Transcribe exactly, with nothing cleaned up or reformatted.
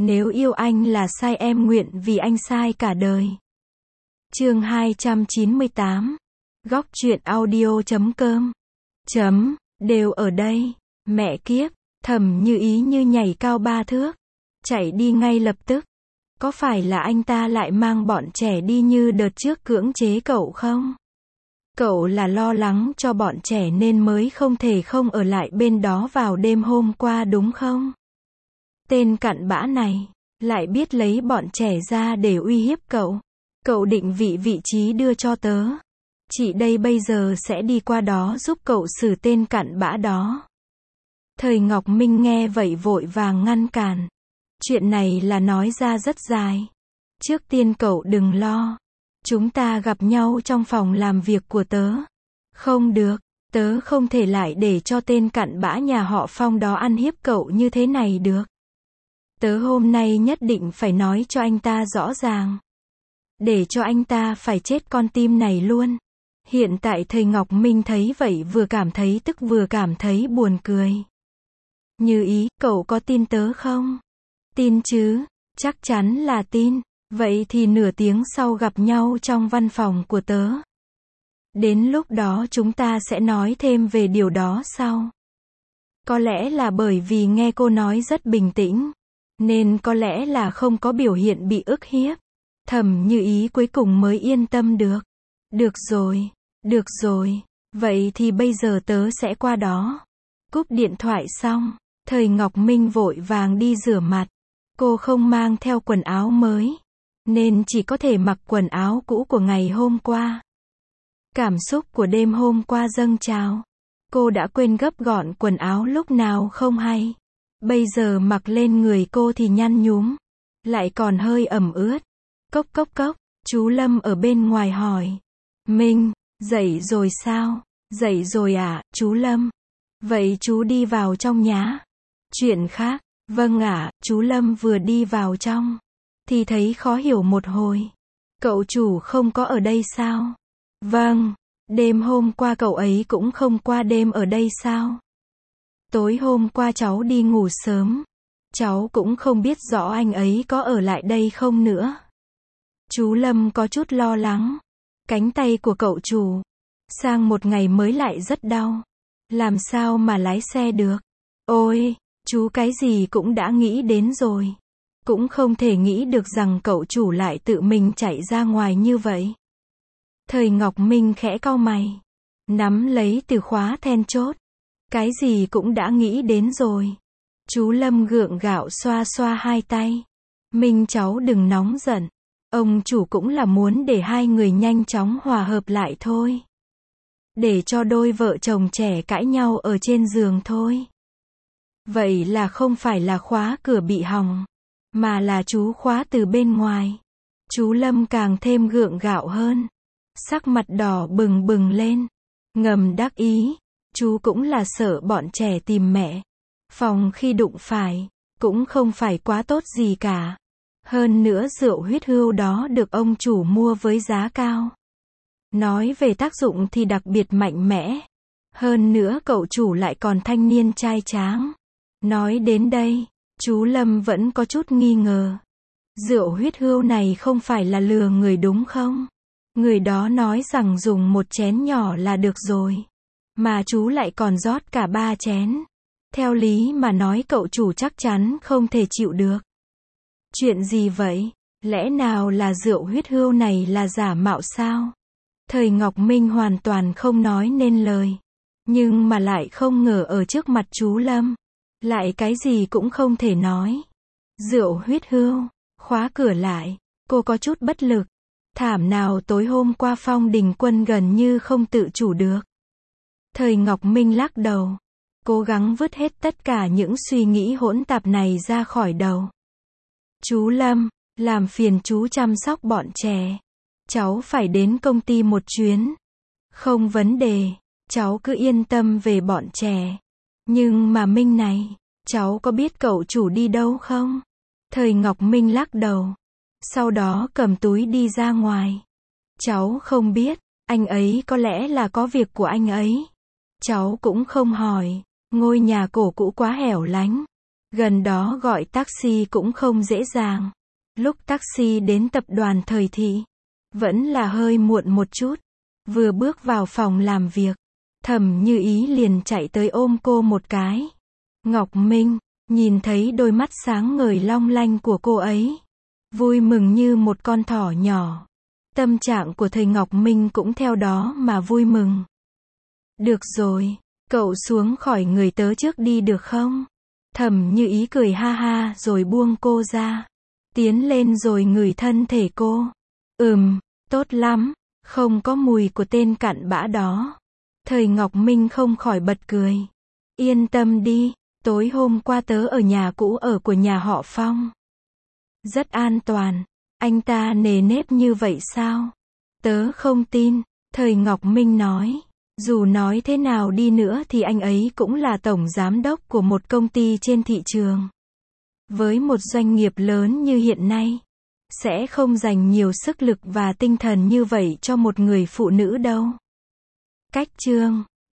Nếu yêu anh là sai em nguyện vì anh sai cả đời. Chương hai trăm chín mươi tám. Góc truyện audio chấm com. Chấm, đều ở đây. Mẹ kiếp, Thẩm Như Ý như nhảy cao ba thước. Chạy đi ngay lập tức. Có phải là anh ta lại mang bọn trẻ đi như đợt trước cưỡng chế cậu không? Cậu là lo lắng cho bọn trẻ nên mới không thể không ở lại bên đó vào đêm hôm qua đúng không? Tên cặn bã này, lại biết lấy bọn trẻ ra để uy hiếp cậu. Cậu định vị vị trí đưa cho tớ. Chị đây bây giờ sẽ đi qua đó giúp cậu xử tên cặn bã đó. Thời Ngọc Minh nghe vậy vội vàng ngăn cản. Chuyện này là nói ra rất dài. Trước tiên cậu đừng lo. Chúng ta gặp nhau trong phòng làm việc của tớ. Không được, tớ không thể lại để cho tên cặn bã nhà họ Phong đó ăn hiếp cậu như thế này được. Tớ hôm nay nhất định phải nói cho anh ta rõ ràng. Để cho anh ta phải chết con tim này luôn. Hiện tại Thời Ngọc Minh thấy vậy vừa cảm thấy tức vừa cảm thấy buồn cười. Như Ý, cậu có tin tớ không? Tin chứ, chắc chắn là tin. Vậy thì nửa tiếng sau gặp nhau trong văn phòng của tớ. Đến lúc đó chúng ta sẽ nói thêm về điều đó sau. Có lẽ là bởi vì nghe cô nói rất bình tĩnh, nên có lẽ là không có biểu hiện bị ức hiếp. Thẩm Như Ý cuối cùng mới yên tâm được. Được rồi, được rồi, vậy thì bây giờ tớ sẽ qua đó. Cúp điện thoại xong, Thời Ngọc Minh vội vàng đi rửa mặt. Cô không mang theo quần áo mới, nên chỉ có thể mặc quần áo cũ của ngày hôm qua. Cảm xúc của đêm hôm qua dâng trào. Cô đã quên gấp gọn quần áo lúc nào không hay. Bây giờ mặc lên người cô thì nhăn nhúm, lại còn hơi ẩm ướt. Cốc cốc cốc, chú Lâm ở bên ngoài hỏi. Minh, dậy rồi sao? Dậy rồi à, chú Lâm? Vậy chú đi vào trong nhá. Chuyện khác, vâng ạ, chú Lâm vừa đi vào trong thì thấy khó hiểu một hồi. Cậu chủ không có ở đây sao? Vâng, đêm hôm qua cậu ấy cũng không qua đêm ở đây sao? Tối hôm qua cháu đi ngủ sớm. Cháu cũng không biết rõ anh ấy có ở lại đây không nữa. Chú Lâm có chút lo lắng. Cánh tay của cậu chủ, sang một ngày mới lại rất đau. Làm sao mà lái xe được? Ôi, chú cái gì cũng đã nghĩ đến rồi. Cũng không thể nghĩ được rằng cậu chủ lại tự mình chạy ra ngoài như vậy. Thời Ngọc Minh khẽ cau mày, nắm lấy từ khóa then chốt. Cái gì cũng đã nghĩ đến rồi. Chú Lâm gượng gạo xoa xoa hai tay. Minh cháu đừng nóng giận. Ông chủ cũng là muốn để hai người nhanh chóng hòa hợp lại thôi. Để cho đôi vợ chồng trẻ cãi nhau ở trên giường thôi. Vậy là không phải là khóa cửa bị hỏng, mà là chú khóa từ bên ngoài. Chú Lâm càng thêm gượng gạo hơn. Sắc mặt đỏ bừng bừng lên. Ngầm đắc ý. Chú cũng là sợ bọn trẻ tìm mẹ. Phòng khi đụng phải, cũng không phải quá tốt gì cả. Hơn nữa rượu huyết hươu đó được ông chủ mua với giá cao. Nói về tác dụng thì đặc biệt mạnh mẽ. Hơn nữa cậu chủ lại còn thanh niên trai tráng. Nói đến đây, chú Lâm vẫn có chút nghi ngờ. Rượu huyết hươu này không phải là lừa người đúng không? Người đó nói rằng dùng một chén nhỏ là được rồi. Mà chú lại còn rót cả ba chén. Theo lý mà nói cậu chủ chắc chắn không thể chịu được. Chuyện gì vậy? Lẽ nào là rượu huyết hươu này là giả mạo sao? Thời Ngọc Minh hoàn toàn không nói nên lời. Nhưng mà lại không ngờ ở trước mặt chú Lâm, lại cái gì cũng không thể nói. Rượu huyết hươu, khóa cửa lại, cô có chút bất lực. Thảm nào tối hôm qua Phong Đình Quân gần như không tự chủ được. Thời Ngọc Minh lắc đầu, cố gắng vứt hết tất cả những suy nghĩ hỗn tạp này ra khỏi đầu. Chú Lâm, làm phiền chú chăm sóc bọn trẻ. Cháu phải đến công ty một chuyến. Không vấn đề, cháu cứ yên tâm về bọn trẻ. Nhưng mà Minh này, cháu có biết cậu chủ đi đâu không? Thời Ngọc Minh lắc đầu. Sau đó cầm túi đi ra ngoài. Cháu không biết, anh ấy có lẽ là có việc của anh ấy. Cháu cũng không hỏi, ngôi nhà cổ cũ quá hẻo lánh. Gần đó gọi taxi cũng không dễ dàng. Lúc taxi đến tập đoàn Thời Thị, vẫn là hơi muộn một chút. Vừa bước vào phòng làm việc, Thẩm Như Ý liền chạy tới ôm cô một cái. Ngọc Minh, nhìn thấy đôi mắt sáng ngời long lanh của cô ấy, vui mừng như một con thỏ nhỏ. Tâm trạng của thầy Ngọc Minh cũng theo đó mà vui mừng. Được rồi, cậu xuống khỏi người tớ trước đi được không? Thẩm Như Ý cười ha ha rồi buông cô ra. Tiến lên rồi ngửi thân thể cô. Ừm, tốt lắm, không có mùi của tên cặn bã đó. Thầy Ngọc Minh không khỏi bật cười. Yên tâm đi, tối hôm qua tớ ở nhà cũ ở của nhà họ Phong. Rất an toàn. Anh ta nề nếp như vậy sao? Tớ không tin, thầy Ngọc Minh nói. Dù nói thế nào đi nữa thì anh ấy cũng là tổng giám đốc của một công ty trên thị trường. Với một doanh nghiệp lớn như hiện nay, sẽ không dành nhiều sức lực và tinh thần như vậy cho một người phụ nữ đâu. Cách chương